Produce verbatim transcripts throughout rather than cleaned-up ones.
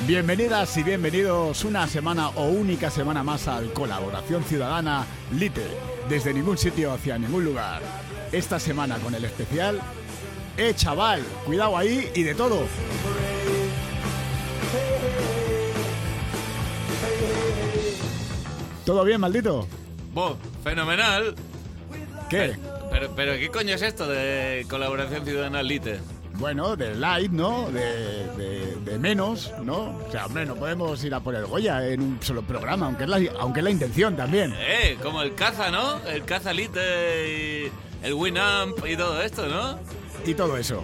Bienvenidas y bienvenidos una semana o única semana más al Colaboración Ciudadana Lite, desde ningún sitio hacia ningún lugar. Esta semana con el especial ¡Eh, chaval! Cuidado ahí y de todo. ¿Todo bien, maldito? ¡Bo! ¡Fenomenal! ¿Qué? Pero, pero, pero ¿qué coño es esto de Colaboración Ciudadana Lite? Bueno, de light, ¿no? De, de, de menos, ¿no? O sea, hombre, no podemos ir a por el Goya en un solo programa, aunque es la, aunque es la intención también. Eh, como el caza, ¿no? El caza Lite y el Winamp y todo esto, ¿no? Y todo eso.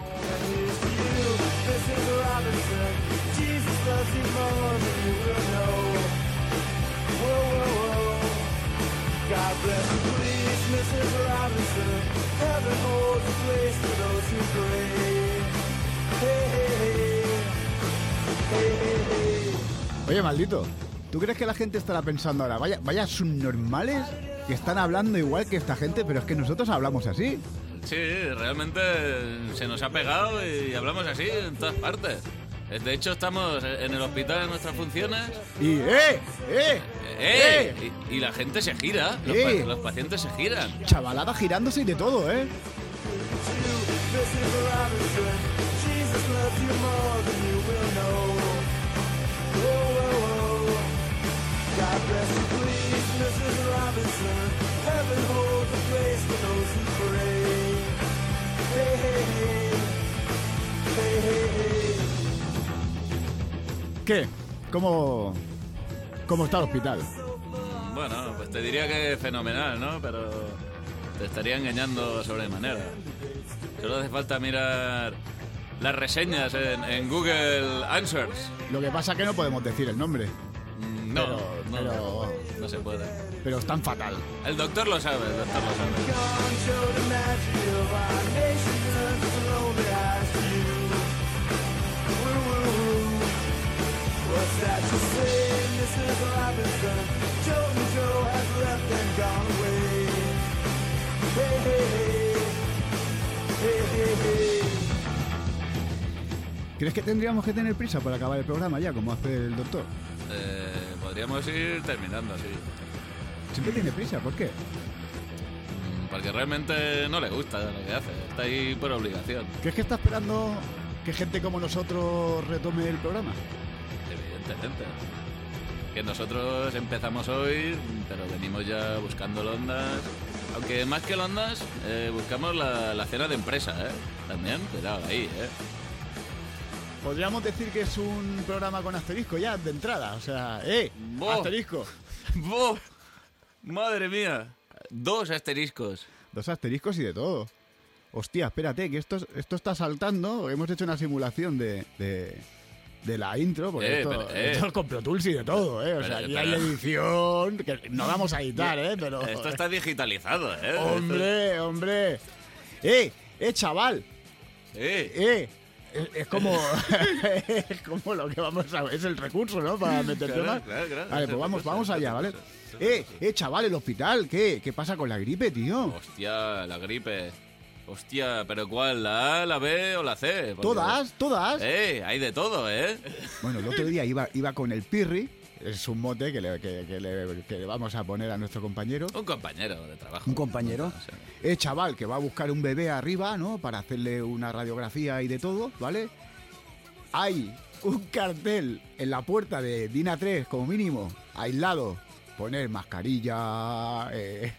Oye, maldito, ¿tú crees que la gente estará pensando ahora, vaya, vaya subnormales que están hablando igual que esta gente, pero es que nosotros hablamos así? Sí, realmente se nos ha pegado y hablamos así en todas partes. De hecho, estamos en el hospital en nuestras funciones. Y, ¡eh! ¡Eh! ¡Eh! Y, y la gente se gira, los, ¡Eh! pa- los pacientes se giran. Chavalada girándose y de todo, ¿eh? ¿Qué? ¿Cómo, cómo está el hospital? Bueno, pues te diría que es fenomenal, ¿no? Pero te estaría engañando sobremanera. Solo hace falta mirar las reseñas en, en Google Answers. Lo que pasa es que no podemos decir el nombre, Mm, No, Pero- no, pero- no se puede. pero es tan fatal. El doctor lo sabe, el doctor lo sabe. ¿Crees que tendríamos que tener prisa para acabar el programa ya, como hace el doctor? Eh, podríamos ir terminando así. Siempre tiene prisa, ¿por qué? Mm, Porque realmente no le gusta lo que hace. Está ahí por obligación, ¿Crees que está esperando que gente como nosotros retome el programa? evidentemente. Que nosotros empezamos hoy, pero venimos ya buscando ondas. Aunque más que ondas, eh, buscamos la, la cena de empresa, ¿eh? También, cuidado ahí, ¿eh? Podríamos decir que es un programa con asterisco ya, de entrada. O sea, ¡eh! Bo. ¡Asterisco! ¡Bof! ¡Madre mía! Dos asteriscos. Dos asteriscos y de todo. Hostia, espérate, que esto, esto está saltando. Hemos hecho una simulación de, de, de la intro, porque Eh, esto, pero, eh. esto es con Pro Tools y de todo, ¿eh? O Pero, sea, aquí pero- hay edición, que no vamos a editar, ¿eh? Pero... Esto está digitalizado, ¿eh? ¡Hombre, hombre! ¡Eh, eh, chaval! Eh, ¡Eh! Es, es como es como lo que vamos a... Es el recurso, ¿no? Para meter Claro, temas. claro, claro. Vale, Es pues el vamos, recurso, vamos es el allá, ¿vale? recurso, es el Eh, recurso. eh, chaval, el hospital. ¿Qué? ¿Qué pasa con la gripe, tío? Hostia, la gripe. Hostia, ¿pero cuál? ¿La A, la B o la C? Porque- Todas, todas. Eh, hay de todo, ¿eh? Bueno, el otro día iba, iba con el Pirri. Es un mote que le, que, que le, que le vamos a poner a nuestro compañero. Un compañero de trabajo. Un compañero. Sí. Eh, chaval, que va a buscar un bebé arriba, ¿no? Para hacerle una radiografía y de todo, ¿vale? Hay un cartel en la puerta de Dina tres, como mínimo, aislado. Poner mascarilla, eh,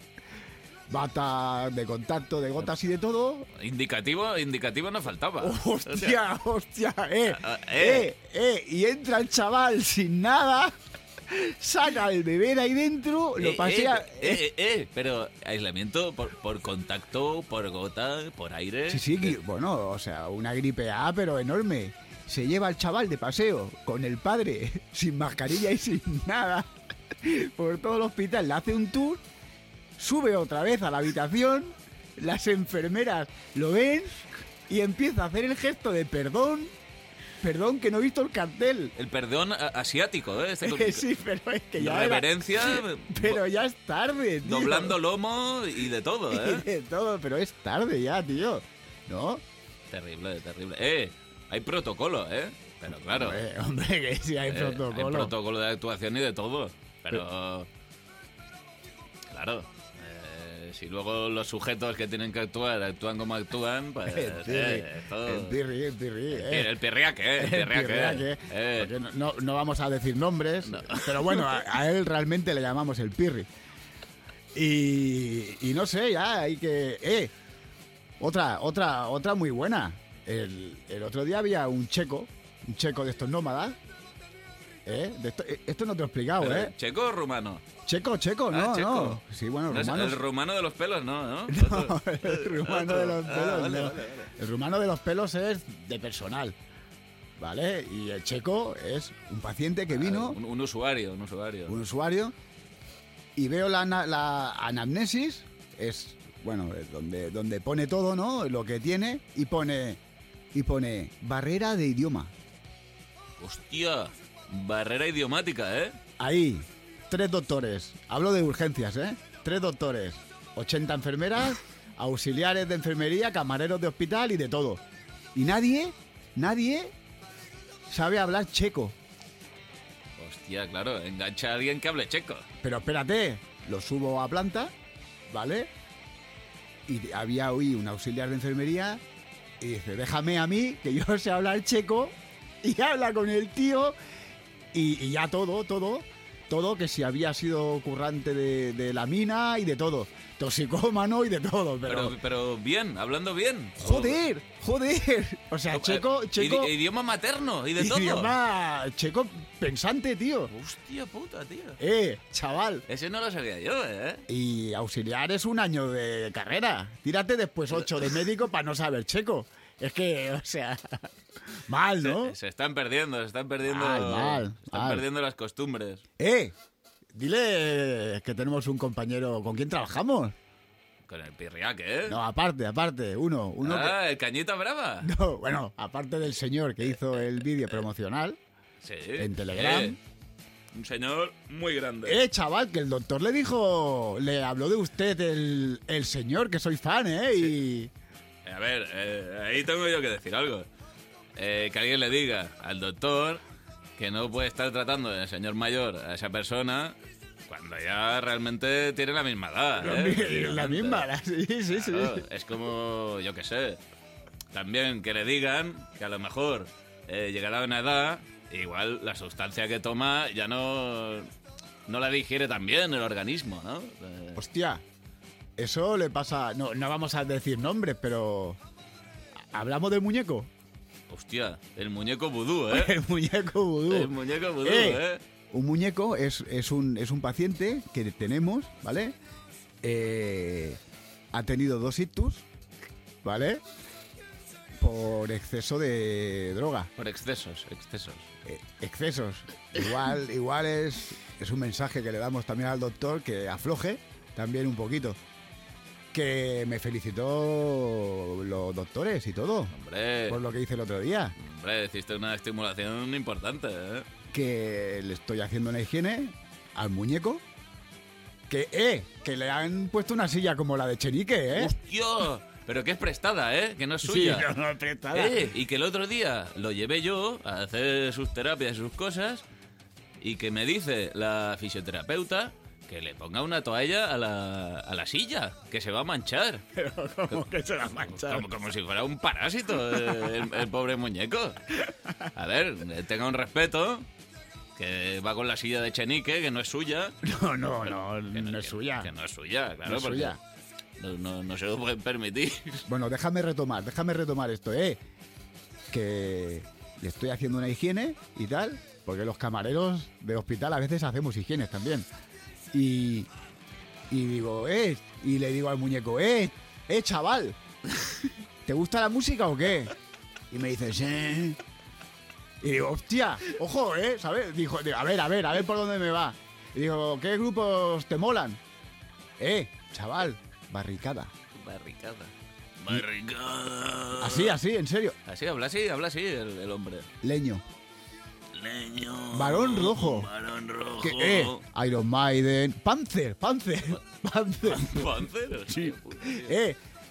bata de contacto, de gotas y de todo. Indicativo, indicativo no faltaba. ¡Hostia, hostia! ¡Eh! Ah, ¡Eh! eh. ¡Eh! Y entra el chaval sin nada, saca el bebé de ahí dentro, lo Eh, pasea... Eh, eh, eh, pero aislamiento por, por contacto, por gota, por aire. Sí, sí, que- bueno, o sea, una gripe A, pero enorme. Se lleva al chaval de paseo con el padre, sin mascarilla y sin nada, por todo el hospital. Le hace un tour, sube otra vez a la habitación, las enfermeras lo ven y empieza a hacer el gesto de perdón. Perdón, que no he visto el cartel. El perdón a- asiático, ¿eh? Este- Sí, pero es que ya era- reverencia, Pero ya es tarde, tío. doblando lomo y de todo, Y ¿eh? de todo, pero es tarde ya, tío. ¿No? Terrible, terrible. Eh, hay protocolo, ¿eh? Pero claro, Hombre, hombre, que sí hay eh, protocolo. hay protocolo de actuación y de todo. Pero, claro, eh, si luego los sujetos que tienen que actuar actúan como actúan, pues... El pirri, eh, esto- el pirri, el pirri, el, eh. pi- el pirriaque, ¿eh? El El pirriaque. pirriaque, eh. porque no, no, no vamos a decir nombres, pero bueno, a, a él realmente le llamamos el pirri. Y, y no sé, ya hay que... Eh, otra, otra, otra muy buena. El, el otro día había un checo, un checo de estos nómadas. ¿Eh? De esto, eh, esto no te lo he explicado, Pero, ¿eh? ¿Checo o rumano? Checo, checo, no, Ah, checo. no. Sí, bueno, No es rumanos... el rumano de los pelos, no, ¿no? No, el rumano de los Ah, pelos vale, no. vale, vale. El rumano de los pelos es de personal, ¿vale? Y el checo es un paciente que vino, Ah, un, un usuario, un usuario. un usuario, y veo la, ana- la anamnesis, es, bueno, es donde, donde pone todo, ¿no? Lo que tiene, y pone, y pone barrera de idioma. Hostia, barrera idiomática, ¿eh? Ahí, tres doctores, hablo de urgencias, ¿eh? Tres doctores, ochenta enfermeras, auxiliares de enfermería, camareros de hospital y de todo. Y nadie, nadie sabe hablar checo. Hostia, claro, engancha a alguien que hable checo. Pero espérate, lo subo a planta, ¿vale? Y había hoy un auxiliar de enfermería y dice, déjame a mí, que yo sé hablar checo, y habla con el tío y, y ya todo, todo, todo, que si había sido currante de, de la mina y de todo, toxicómano y de todo, pero... Pero, pero bien, hablando bien. ¡Joder! ¡Joder! O sea, Eh, checo, checo... idi- idioma materno y de todo. Idioma checo pensante, tío. Hostia puta, tío. Eh, chaval. Ese no lo sabía yo, ¿eh? Y auxiliar es un año de carrera. Tírate después ocho de médico para no saber checo. Es que, o sea, mal, ¿no? Se, se están perdiendo, se están perdiendo. Mal, mal, se están mal. perdiendo las costumbres. Eh, dile que tenemos un compañero con quien trabajamos. Con el pirriaque, ¿eh? No, aparte, aparte, uno, uno ah, el cañita brava. que... No, bueno, aparte del señor que hizo el vídeo promocional. Sí. En Telegram. Eh, un señor muy grande. Eh, chaval, que el doctor le dijo, le habló de usted el, el señor, que soy fan, ¿eh? Y... A ver, eh, ahí tengo yo que decir algo. Eh, que alguien le diga al doctor que no puede estar tratando de señor mayor a esa persona cuando ya realmente tiene la misma edad. ¿eh? La misma, la- sí, sí, sí. Claro, es como, yo qué sé, también que le digan que a lo mejor eh, llegará a una edad, igual la sustancia que toma ya no, no la digiere tan bien el organismo, ¿no? Eh, Hostia, eso le pasa... No, no vamos a decir nombres, pero... ¿Hablamos del muñeco? hostia, el muñeco vudú, ¿eh? El muñeco vudú. El muñeco vudú, Eh, ¿eh? Un muñeco es, es, un, es un paciente que tenemos, ¿vale? Eh, ha tenido dos ictus, ¿vale? Por exceso de droga. Por excesos, excesos. Eh, excesos. Igual, igual es, es un mensaje que le damos también al doctor, que afloje también un poquito. Que me felicitó los doctores y todo, Hombre, por lo que hice el otro día. hombre, hiciste una estimulación importante, ¿eh? Que le estoy haciendo una higiene al muñeco. Que, eh, que le han puesto una silla como la de Chenique, ¿eh? ¡Hostia! Pero que es prestada, ¿eh? Que no es Sí, suya. no, no, prestada. Eh, y que el otro día lo llevé yo a hacer sus terapias y sus cosas y que me dice la fisioterapeuta que le ponga una toalla a la, a la silla, que se va a manchar. Pero como que se la mancha. Como, como si fuera un parásito eh, el, el pobre muñeco. A ver, eh, tenga un respeto, que va con la silla de Chenique, que no es suya. No, no, no, Que no es que- suya. Que no es suya, claro, No es porque suya. No, no, no se lo pueden permitir. Bueno, déjame retomar, déjame retomar esto, ¿eh? Que le estoy haciendo una higiene y tal, porque los camareros de hospital a veces hacemos higienes también. Y, y digo, eh, y le digo al muñeco, eh, eh, chaval, ¿te gusta la música o qué? Y me dice, sí. Y digo, hostia, ojo, ¿eh? ¿Sabes? Dijo, digo, a ver, a ver, a ver por dónde me va. Y digo, ¿qué grupos te molan? Eh, chaval, barricada. Barricada. Barricada. Así, así, en serio. Así, habla así, habla así el, el hombre. Leño. Leño. Varón rojo. Varón rojo. Que, eh, Iron Maiden. Panzer, Panzer. Panzer. Panzer. Sí. Hostia puta, tío. Eh,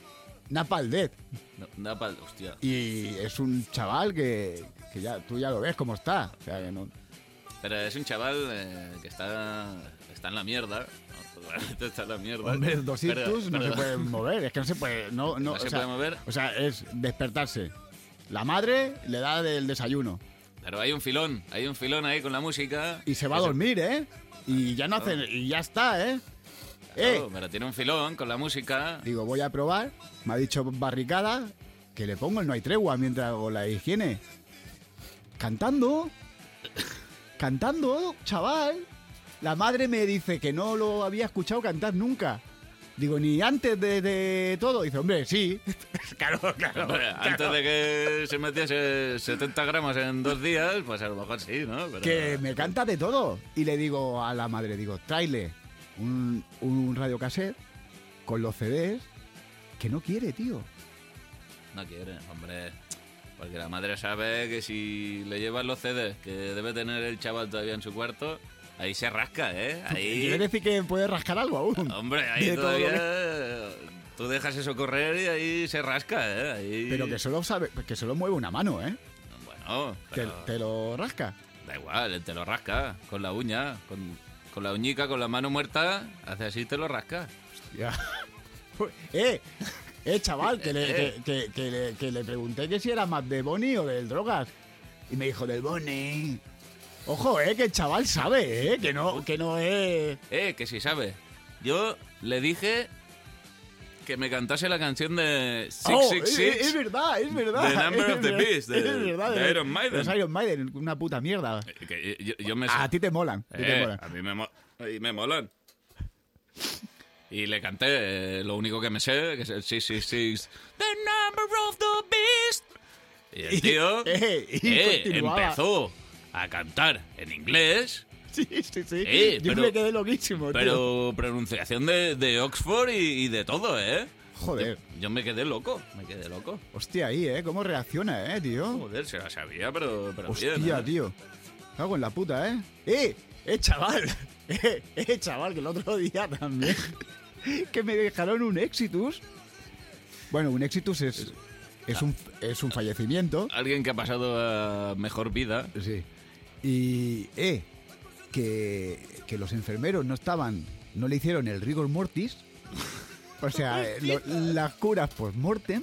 Napalm Death. No, Napalm, hostia. Y es un chaval que, que ya tú ya lo ves cómo está. O sea, que no... Pero es un chaval eh, que está, está en la mierda. ¿no? Totalmente está en la mierda. Hombre, dos Pero- ictus no pero- se pueden mover. Es que no se puede... No, no, No se o sea, puede mover. O sea, es despertarse. La madre le da del desayuno. Pero hay un filón, hay un filón ahí con la música. Y se va a Que dormir, ¿eh? Y ya no hace... Y ya está, ¿eh? Eh, Claro, pero tiene un filón con la música. digo, voy a probar. Me ha dicho Barricada que le pongo el No hay tregua mientras hago la higiene. Cantando. Cantando, chaval. La madre me dice que no lo había escuchado cantar nunca. Digo, ni antes de, de todo. Dice, hombre, sí. claro, claro, Hombre, claro. Antes de que se metiese setenta gramos en dos días, pues a lo mejor sí, ¿no? Pero- Que me canta de todo. Y le digo a la madre, digo, tráele un, un radiocassette con los C Ds que no quiere, tío. No quiere, hombre. Porque la madre sabe que si le llevan los C Ds que debe tener el chaval todavía en su cuarto, ahí se rasca, ¿eh? Ahí... ¿Quiere decir que puede rascar algo aún? Hombre, ahí De todo lo todavía... Tú dejas eso correr y ahí se rasca, ¿eh? Ahí... Pero que solo sabe, que solo mueve una mano, ¿eh? Bueno, Te, pero... te lo rasca. Da igual, él te lo rasca con la uña, con, con la uñica, con la mano muerta, hace así y te lo rasca. Ya. eh, eh, chaval, que le, que, que- que le, que le pregunté que si era más de Bonnie o del drogas. Y me dijo, del Bonnie. Ojo, eh, que el chaval sabe, eh, que no, que no es... Eh, que sí sabe. Yo le dije que me cantase la canción de six Oh, six es, six. es verdad, es verdad. The Number es of the verdad, Beast, de- es verdad, de Iron Maiden. Los Iron Maiden, una puta mierda. Que yo, yo me A ti te molan. a ti te Eh, molan. a mí me, mo- y me molan. Y le canté eh, lo único que me sé, que es el six six six. The number of the beast. Y el tío eh, y eh, continuaba. empezó a cantar en inglés, Sí, sí, sí. Eh, Yo pero- me quedé loquísimo, tío. pero pronunciación de, de Oxford y, y de todo, ¿eh? Joder. Yo, yo me quedé loco, me quedé loco. Hostia, ahí, ¿eh? ¿Cómo reacciona, eh, tío? Joder, se la sabía, pero, pero Hostia, bien. ¿eh? tío. Cago en la puta, ¿eh? ¡Eh! ¡Eh, chaval! ¡Eh, eh, chaval! Que el otro día también... que me dejaron un Exitus. Bueno, un Exitus es... Es un, es un fallecimiento. Alguien que ha pasado a mejor vida. Sí. Y... Eh, que, que los enfermeros no estaban... No le hicieron el rigor mortis. O sea, eh, lo- las curas post-mortem...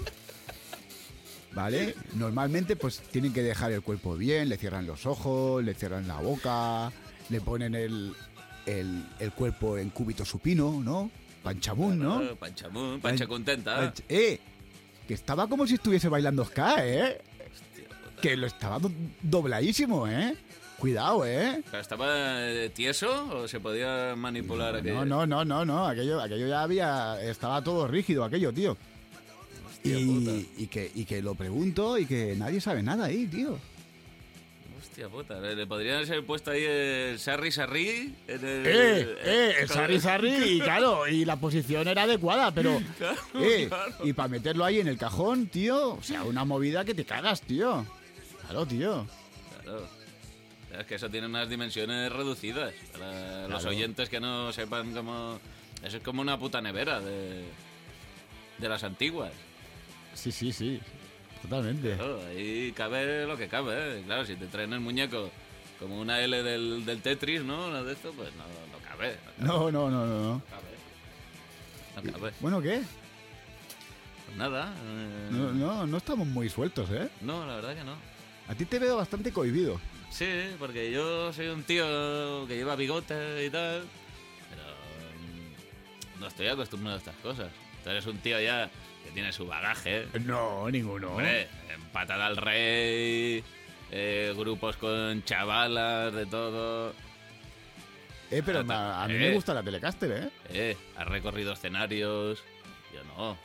¿Vale? Normalmente pues tienen que dejar el cuerpo bien, le cierran los ojos, le cierran la boca, le ponen el, el, el cuerpo en cúbito supino, ¿no? Panchamún, ¿no? Ah, Panchamún, pancha contenta. Panch- ¡Eh! Que estaba como si estuviese bailando ska, ¿eh? Que lo estaba do- dobladísimo, ¿eh? Cuidado, ¿eh? Pero ¿estaba eh, tieso o se podía manipular aquello? No, no, no, no, no. Aquello, aquello ya había... Estaba todo rígido, aquello, tío. Hostia puta. Y, y, que, y que lo pregunto y que nadie sabe nada ahí, tío. Hostia puta, le, le podrían haber puesto ahí el Sarri Sarri en el... Eh, eh, el con- Sarri Sarri, y claro, y la posición era adecuada, pero... Claro, eh, claro. y para meterlo ahí en el cajón, tío, o sea, una movida que te cagas, tío. Claro, tío. Claro. Es que eso tiene unas dimensiones reducidas. Para los Claro. oyentes que no sepan cómo... Eso es como una puta nevera de, de las antiguas. Sí, sí, sí, totalmente. Claro, ahí cabe lo que cabe, ¿eh? Claro, si te traen el muñeco como una L del, del Tetris, ¿no? Una de esto, pues no, no cabe. No, no, no, no, no. cabe. No cabe. Bueno, ¿qué? Pues nada. eh, No, no, no estamos muy sueltos, ¿eh? no, la verdad que no. A ti te veo bastante cohibido. Sí, porque yo soy un tío que lleva bigote y tal, pero mm, no estoy acostumbrado a estas cosas. Tú eres un tío ya que tiene su bagaje. No, ninguno. Hombre, Patada al Rey, eh, grupos con chavalas, de todo. Eh, pero a, a mí me Eh. gusta la Telecaster, ¿eh? Eh, has recorrido escenarios. Yo no.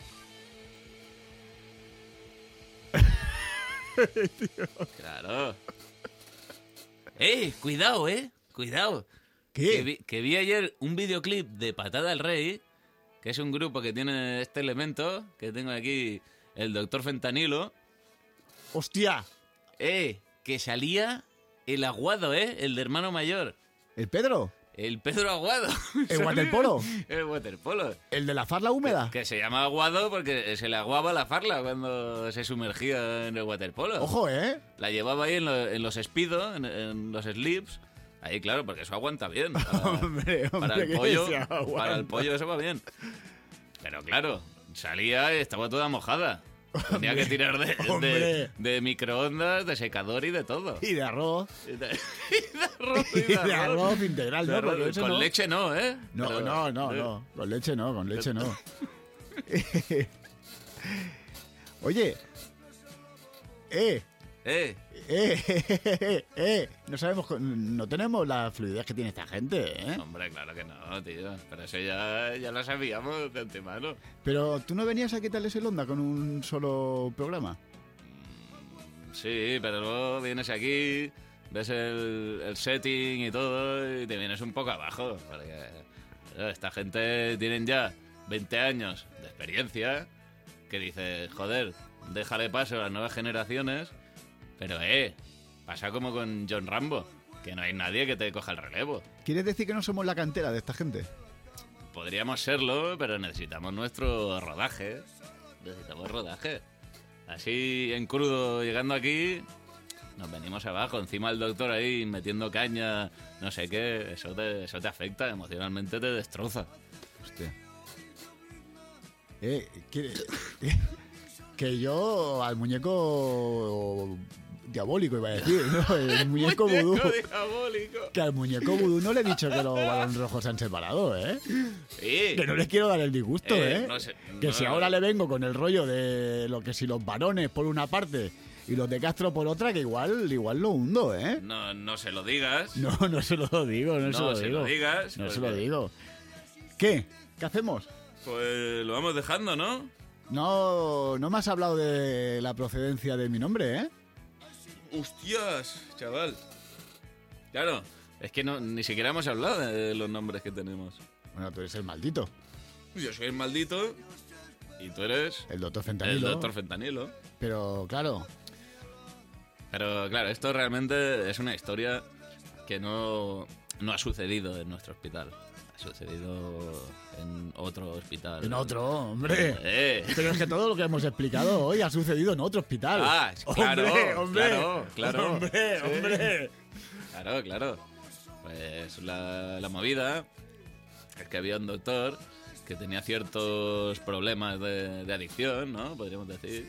Claro. Eh, cuidado, eh. Cuidado. Que ¿Qué? vi, que vi ayer un videoclip de Patada al Rey, que es un grupo que tiene este elemento, que tengo aquí, el Doctor Fentanilo. ¡Hostia! Eh, que salía el aguado, eh, el de hermano mayor. ¿El Pedro? El Pedro Aguado. ¿El waterpolo? El waterpolo. ¿El de la farla húmeda? Que, que se llama aguado porque se le aguaba la farla cuando se sumergía en el waterpolo. Ojo, ¿eh? La llevaba ahí en, lo, en los speedo, en, en los slips. Ahí, claro, porque eso aguanta bien. Para, hombre, hombre, para el pollo, que se aguanta. para el pollo eso va bien. Pero claro, salía y estaba toda mojada. Tenía que tirar de, de, de microondas, de secador y de todo. Y de arroz. Y de, y de arroz. Y de, de arroz integral, de ¿no? arroz, Porque eso con no. leche no, ¿eh? No, Pero, no, no, ¿eh? no. Con leche no, con leche no. Oye. Eh. Eh. Eh, eh, eh, eh, no sabemos, no tenemos la fluidez que tiene esta gente, ¿eh? Hombre, claro que no, tío. Pero eso ya, ya lo sabíamos de antemano. Pero tú no venías a quitarles el onda con un solo programa. Sí, pero luego vienes aquí, ves el, el setting y todo y te vienes un poco abajo. Porque eh, esta gente tienen ya veinte años de experiencia que dices, joder, déjale paso a las nuevas generaciones. Pero, eh, pasa como con John Rambo, que no hay nadie que te coja el relevo. ¿Quieres decir que no somos la cantera de esta gente? Podríamos serlo, pero necesitamos nuestro rodaje. Necesitamos rodaje. Así, en crudo, llegando aquí, nos venimos abajo. Encima el doctor ahí metiendo caña, no sé qué. Eso te, eso te afecta, emocionalmente te destroza. Hostia. Eh, ¿quiere- que yo al muñeco diabólico iba a decir, ¿no? El muñeco vudú. diabólico. Que al muñeco vudú no le he dicho que los balones rojos se han separado, ¿eh? Sí. Que no les quiero dar el disgusto, Eh, ¿eh? no sé, que no, si no, ahora no. le vengo con el rollo de lo que si los varones por una parte y los de Castro por otra, que igual, igual lo hundo, ¿eh? No, no se lo digas. No, no se lo digo, no, No se lo se digo. lo digas, No se porque- lo digo. ¿Qué? ¿Qué hacemos? Pues lo vamos dejando, ¿no? No, no me has hablado de la procedencia de mi nombre, ¿eh? Hostias, chaval. Claro, es que no, ni siquiera hemos hablado de los nombres que tenemos. Bueno, tú eres el maldito, Yo soy el maldito y tú eres el doctor el Fentanilo. doctor Fentanilo. Pero claro, Pero claro, esto realmente es una historia que no, no ha sucedido en nuestro hospital. Ha sucedido en otro hospital. en otro, hombre. Eh. Pero es que todo lo que hemos explicado hoy ha sucedido en otro hospital. Ah, claro, hombre, hombre, claro, claro. Hombre, Sí. hombre. Claro, claro. Pues la, la movida es que había un doctor que tenía ciertos problemas de, de adicción, ¿no? Podríamos decir.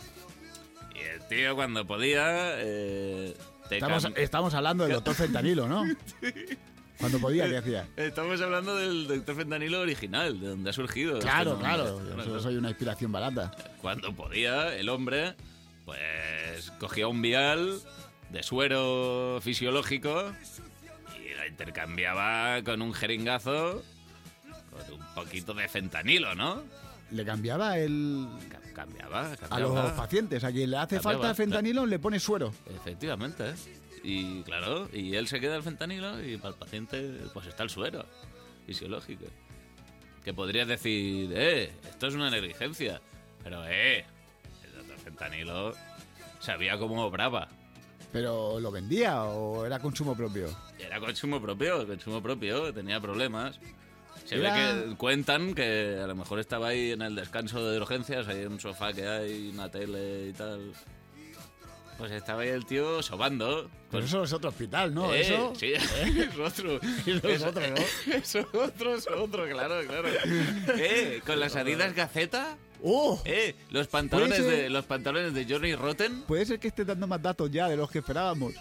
Y el tío cuando podía... Eh, te Estamos, cam- estamos hablando del doctor Fentanilo, ¿no? Cuando podía, ¿qué hacía? Estamos hablando del doctor Fentanilo original, de donde ha surgido. Claro, este claro. nombre. Yo Bueno, solo soy una inspiración barata. Cuando podía, el hombre, pues cogía un vial de suero fisiológico y la intercambiaba con un jeringazo con un poquito de fentanilo, ¿no? Le cambiaba el... Ca- Cambiaba, A cambiaba. los pacientes, a quien le hace Cambiaba, falta fentanilo, le pone suero. Efectivamente. ¿eh? Y claro, y él se queda el fentanilo y para el paciente pues está el suero fisiológico. Que podrías decir, eh, esto es una negligencia. Pero, eh, el doctor fentanilo sabía cómo obraba. ¿Pero lo vendía o era consumo propio? Era consumo propio, consumo propio, tenía problemas. Se Era- ve que cuentan que a lo mejor estaba ahí en el descanso de urgencias, hay un sofá que hay, una tele y tal. Pues estaba ahí el tío sobando. Pero Con- eso es otro hospital, ¿no? Eh, Eso... sí, es otro. Eso es otro, ¿no? Es otro, es otro, claro, claro. Eh, con las Adidas Gaceta, ¡Oh! eh, los pantalones Puede ser- de los pantalones de Johnny Rotten. Puede ser que esté dando más datos ya de los que esperábamos.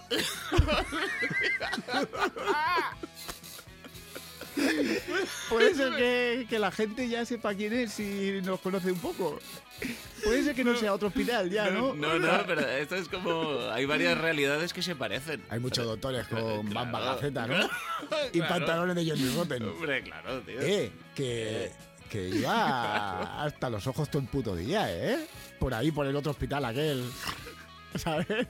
Puede ser que, que la gente ya sepa quién es y nos conoce un poco. Puede ser que no sea otro hospital ya, ¿no? No, no, pero esto es como hay varias realidades que se parecen. Hay muchos doctores con Claro, Bamba Gaceta, ¿no? Y claro. pantalones de Johnny Rotten. Hombre, claro, tío. Eh, que, que iba hasta los ojos todo el puto día, ¿eh? Por ahí, por el otro hospital aquel. ¿Sabes?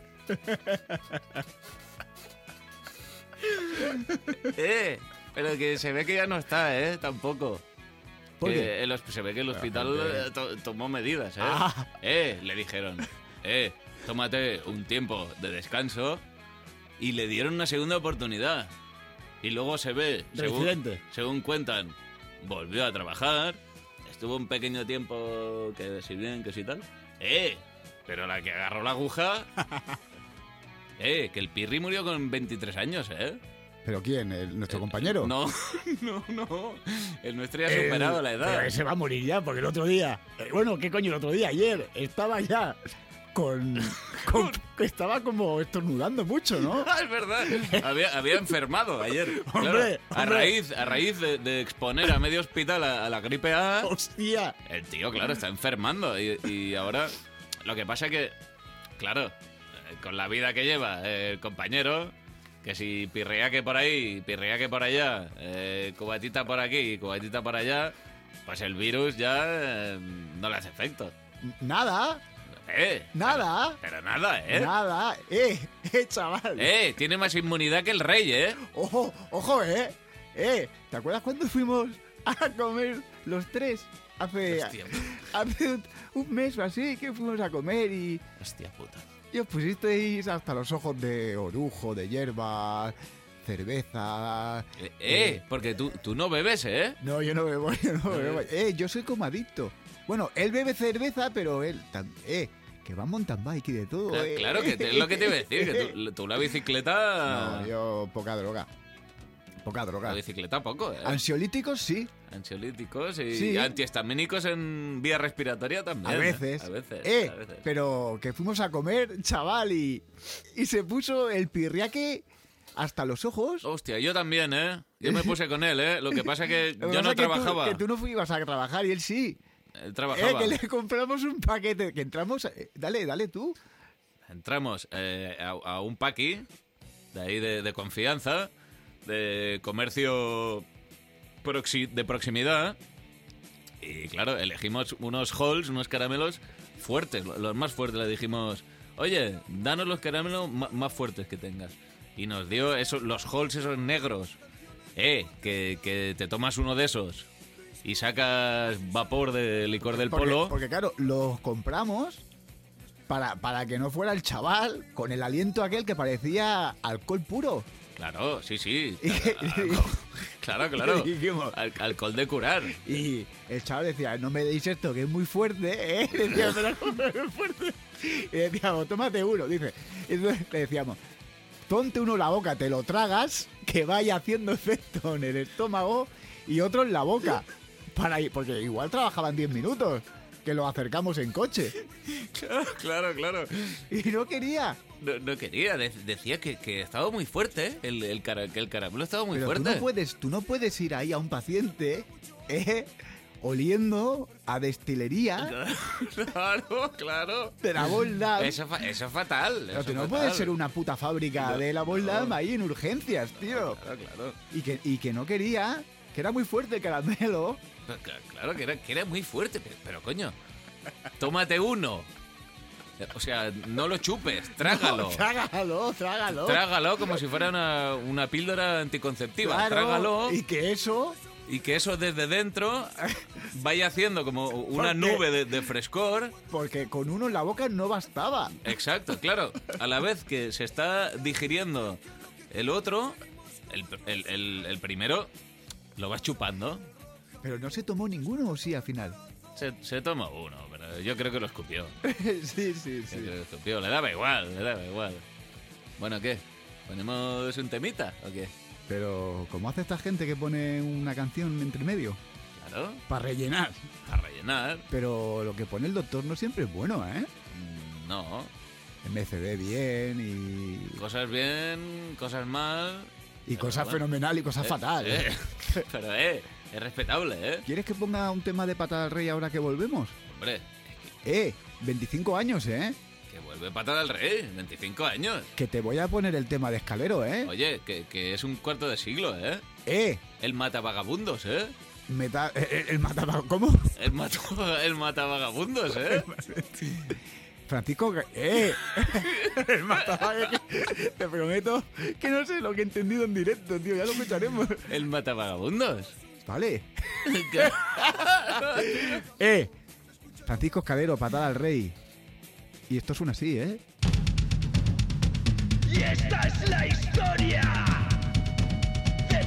Eh, pero que se ve que ya no está, eh, tampoco. ¿Por Que qué? el hosp- se ve que el hospital gente- eh, to- tomó medidas, ¿eh? Ah. Eh, le dijeron, eh, tómate un tiempo de descanso y le dieron una segunda oportunidad. Y luego se ve, según, Reincidente. según cuentan, volvió a trabajar, estuvo un pequeño tiempo que si bien, que si tal. ¡Eh! Pero la que agarró la aguja... ¡Eh! Que el Pirri murió con veintitrés años, ¿eh? ¿Pero quién? ¿El, ¿Nuestro compañero? No, no, no. El nuestro ya ha superado El- la edad. Pero ese va a morir ya, porque el otro día... eh, bueno, ¿qué coño el otro día? Ayer estaba ya con... con estaba como estornudando mucho, ¿no? Ah, es verdad. Había, había enfermado ayer. Claro. Hombre, a hombre. raíz, a raíz de, de exponer a medio hospital a, a la gripe A, ¡Hostia! el tío, claro, está enfermando. Y, y ahora, lo que pasa es que, claro, eh, con la vida que lleva eh, el compañero, que si pirrea que por ahí, pirrea que por allá, eh, cubatita por aquí, cubatita por allá, pues el virus ya eh, no le hace efecto. Nada, Eh, nada, Pero nada, ¿eh? nada. ¡Eh, eh, chaval! Eh, tiene más inmunidad que el rey, ¿eh? ¡Ojo, ojo, eh! ¡Eh! ¿Te acuerdas cuando fuimos a comer los tres? Hace, Hostia, hace un, un mes o así que fuimos a comer y, hostia puta. y os pusisteis hasta los ojos de orujo, de hierbas, cerveza... Eh, eh, porque tú, tú no bebes, ¿eh? No, yo no bebo, yo no bebo. Eh, yo soy como adicto. Bueno, él bebe cerveza, pero él... tam- Eh, que va en mountain bike y de todo, Cla- eh. Claro, que te- es lo que te iba a decir, que tú, tú la bicicleta... No, yo poca droga. Poca droga. La bicicleta poco, ¿eh? Ansiolíticos sí, Ansiolíticos y Sí. antihistamínicos en vía respiratoria también. a veces. A veces, Eh, a veces. pero que fuimos a comer, chaval, y, y se puso el pirriaque hasta los ojos. Hostia, yo también, ¿eh? Yo me puse con él, ¿eh? Lo que pasa es que Lo que yo pasa no es que tú- trabajaba. Que tú no ibas a trabajar y él sí. Él Eh, trabajaba. que le compramos un paquete, que entramos... eh, dale, dale tú. Entramos eh, a, a un paqui, de ahí de, de confianza, de comercio proxi- de proximidad. Y claro, elegimos unos halls, unos caramelos fuertes, lo- los más fuertes. Le dijimos, oye, danos los caramelos ma- más fuertes que tengas. Y nos dio esos, los halls esos negros. Eh, que, que te tomas uno de esos y sacas vapor de licor del Porque, polo. porque claro, los compramos para, para que no fuera el chaval con el aliento aquel que parecía alcohol puro. Claro, sí, sí. Y- Claro, claro. y dijimos- Al- alcohol de curar. Y el chaval decía, no me deis esto, que es muy fuerte, ¿eh? Decía, pero ¿cómo es fuerte? Y decíamos, tómate uno, dice. Y entonces le decíamos, ponte uno en la boca, te lo tragas, que vaya haciendo efecto en el estómago y otro en la boca. Para ir, porque igual trabajaban diez minutos, que lo acercamos en coche. Claro, claro, claro. Y no quería. No, no quería, de- decía que, que estaba muy fuerte, ¿eh? El, el, cara- que el caramelo estaba muy Pero tú fuerte. no, puedes, tú no puedes ir ahí a un paciente, ¿eh? Oliendo a destilería Claro, claro. de la bolda. Eso, fa- eso es fatal. Pero eso tú no es puedes fatal. ser una puta fábrica No, de la Boldam no. ahí en urgencias, tío. Claro, claro. Y que, y que no quería, que era muy fuerte el caramelo. Pero cla- Claro que era, que era muy fuerte, pero, pero, coño, tómate uno. O sea, no lo chupes, trágalo. Trágalo, trágalo. Trágalo como si fuera una, una píldora anticonceptiva. Claro, Trágalo Y que eso, y que eso desde dentro vaya haciendo como una Porque- nube de, de frescor. porque con uno en la boca no bastaba. Exacto, claro. A la vez que se está digiriendo el otro, el, el- el- el primero lo vas chupando. Pero no se tomó ninguno, ¿o sí, al final? Se, se toma uno, pero yo creo que lo escupió. sí, sí, Yo sí. creo que lo escupió. Le daba igual, le daba igual. Bueno, ¿qué? ¿Ponemos un temita o qué? Pero, ¿cómo hace esta gente que pone una canción entre medio? Claro, Para rellenar. para rellenar. Pero lo que pone el doctor no siempre es bueno, ¿eh? Mm, No, M C D bien y... cosas bien, cosas mal. Y Pero cosas bueno. fenomenal y cosas Eh, fatal. eh. Pero, eh, es respetable, ¿eh? ¿Quieres que ponga un tema de Patada al Rey ahora que volvemos? Hombre, Eh, veinticinco años, ¿eh? que vuelve Patada al Rey, veinticinco años. Que te voy a poner el tema de Escalero, ¿eh? Oye, que, que es un cuarto de siglo, ¿eh? Eh, El mata vagabundos, ¿eh? meta, el, el mataba- ¿Cómo? El mata, el mata vagabundos, ¿eh? Francisco, eh, el mataba, te prometo que no sé lo que he entendido en directo, tío, ya lo escucharemos. El mata vagabundos. Vale. Eh, Francisco Escalero, Patada al Rey. Y esto suena así, ¿eh? Y esta es la historia de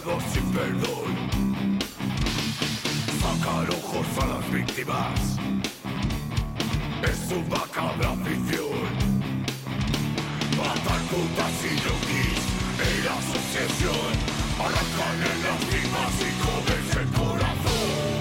castigado sin perdón. Sacar ojos a las víctimas es su macabra afición. Matar putas y yonkis era su obsesión. Arrancarle las rimas y comerse el corazón.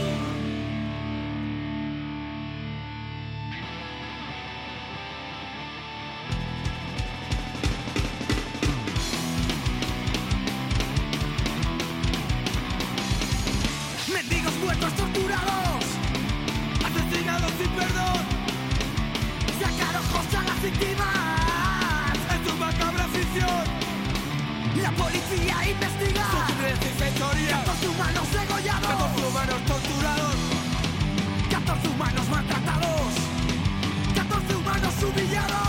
Mendigos muertos torturados, asesinados sin perdón. Sacar ojos a las víctimas es tu macabra afición. La policía investiga catorce humanos degollados, catorce humanos torturados, catorce humanos maltratados, catorce humanos humillados.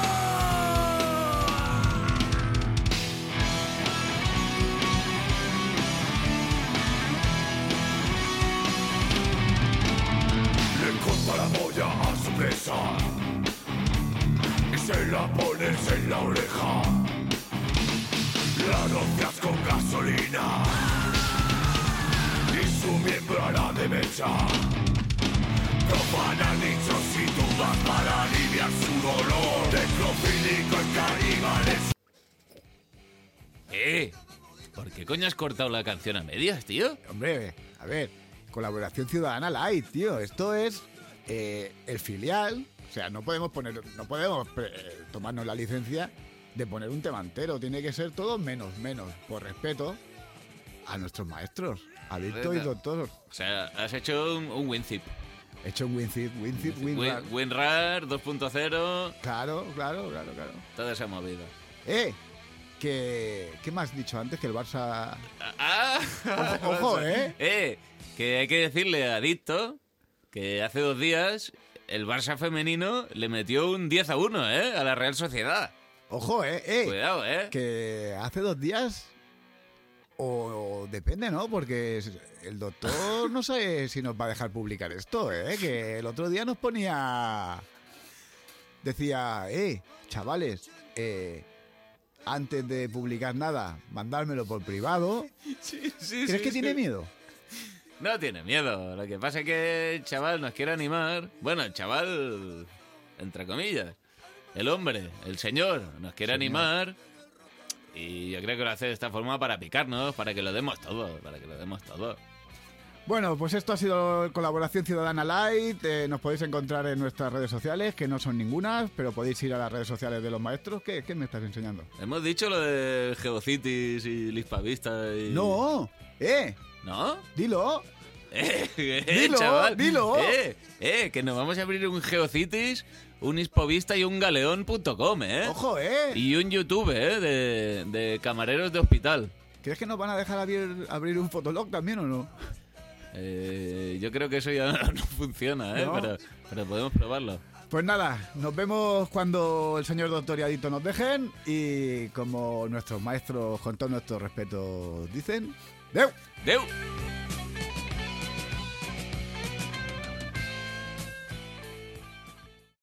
Le corta la polla a su presa y se la pones en la oreja. La rocias con gasolina y su miembro a la derecha. Profanan nichos y tumbas para aliviar su dolor. Necrofílico en caníbales. Eh, ¿por qué coño has cortado la canción a medias, tío? Hombre, a ver, colaboración ciudadana light, tío. Esto es eh, el filial. O sea, no podemos poner, no podemos eh, tomarnos la licencia de poner un tema entero. Tiene que ser todo menos, menos, por respeto a nuestros maestros, a Víctor y Doctor. O sea, has hecho un, un WinZip. He hecho un WinZip, WinZip, WinRAR. Win, WinRAR dos punto cero. Claro, claro, claro, claro. Toda esa movida. Eh, que... ¿Qué me has dicho antes? Que el Barça... Ah, Ojo, ojo, ¿eh? Eh, que hay que decirle a Dicto que hace dos días el Barça femenino le metió un diez a uno, ¿eh? A la Real Sociedad. Ojo, eh, eh. Cuidado, ¿eh? Que hace dos días... O, o depende, ¿no? Porque el doctor no sé si nos va a dejar publicar esto, ¿eh? Que el otro día nos ponía... Decía, eh, chavales, eh, antes de publicar nada, mandármelo por privado. Sí, sí, ¿Crees sí, que sí. tiene miedo? No tiene miedo. Lo que pasa es que el chaval nos quiere animar. Bueno, el chaval, entre comillas. El hombre, el señor, nos quiere Señor. animar. Y yo creo que lo hace de esta forma para picarnos, para que lo demos todo, para que lo demos todo. Bueno, pues esto ha sido Colaboración Ciudadana Light. Eh, nos podéis encontrar en nuestras redes sociales, que no son ningunas, pero podéis ir a las redes sociales de los maestros. ¿Qué, qué me estás enseñando? Hemos dicho lo de Geocities y Lispavista y... No, eh, ¿No? dilo. Eh, eh, Dilo, chaval. dilo. Eh, eh, que nos vamos a abrir un Geocities, un Hispovista y un Galeón punto com, ¿eh? Ojo, eh. Y un YouTube, ¿eh? De, de camareros de hospital. ¿Crees que nos van a dejar abrir, abrir un fotolog también o no? Eh, yo creo que eso ya no, no funciona, ¿eh? ¿No? Pero, pero podemos probarlo. Pues nada, nos vemos cuando el señor doctor y Adicto nos dejen. Y como nuestros maestros, con todo nuestro respeto, dicen... ¡Deu! ¡Deu!